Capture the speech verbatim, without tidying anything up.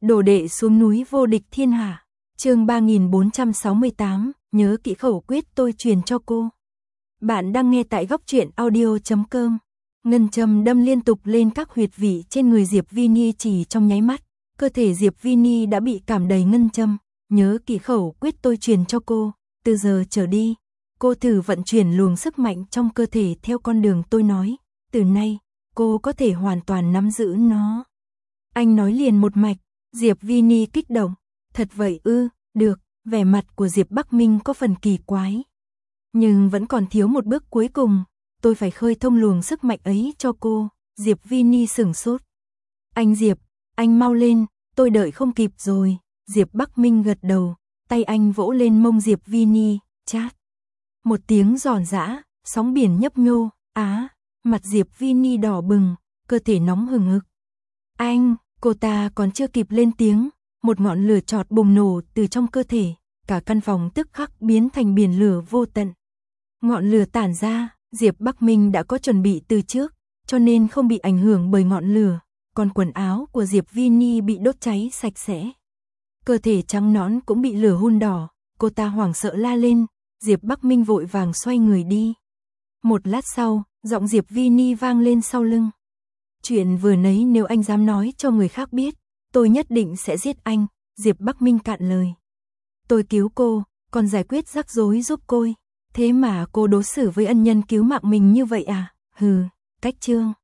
Đồ đệ xuống núi vô địch thiên hạ. Chương ba nghìn bốn trăm sáu mươi tám, nhớ kỹ khẩu quyết tôi truyền cho cô. Bạn đang nghe tại góc truyện audio chấm com. Ngân châm đâm liên tục lên các huyệt vị trên người Diệp Vini chỉ trong nháy mắt. Cơ thể Diệp Vini đã bị cảm đầy ngân châm. Nhớ kỹ khẩu quyết tôi truyền cho cô. Từ giờ trở đi, cô thử vận chuyển luồng sức mạnh trong cơ thể theo con đường tôi nói. Từ nay, cô có thể hoàn toàn nắm giữ nó. Anh nói liền một mạch. Diệp Vini kích động. Thật vậy ư, được. Vẻ mặt của Diệp Bắc Minh có phần kỳ quái. Nhưng vẫn còn thiếu một bước cuối cùng. Tôi phải khơi thông luồng sức mạnh ấy cho cô. Diệp Vini sửng sốt. Anh Diệp, anh mau lên, tôi đợi không kịp rồi. Diệp Bắc Minh gật đầu. Tay anh vỗ lên mông Diệp Vini, chát. Một tiếng giòn giã, sóng biển nhấp nhô. Á, mặt Diệp Vini đỏ bừng, cơ thể nóng hừng hực. Anh, cô ta còn chưa kịp lên tiếng. Một ngọn lửa chọt bùng nổ từ trong cơ thể. Cả căn phòng tức khắc biến thành biển lửa vô tận. Ngọn lửa tản ra, Diệp Bắc Minh đã có chuẩn bị từ trước, cho nên không bị ảnh hưởng bởi ngọn lửa. Còn quần áo của Diệp Vini bị đốt cháy sạch sẽ. Cơ thể trắng nõn cũng bị lửa hun đỏ. Cô ta hoảng sợ la lên. Diệp Bắc Minh vội vàng xoay người đi. Một lát sau, giọng Diệp Vini vang lên sau lưng. Chuyện vừa nấy nếu anh dám nói cho người khác biết, tôi nhất định sẽ giết anh. Diệp Bắc Minh cạn lời. Tôi cứu cô, còn giải quyết rắc rối giúp cô. Thế mà cô đối xử với ân nhân cứu mạng mình như vậy à? Hừ, cách trương.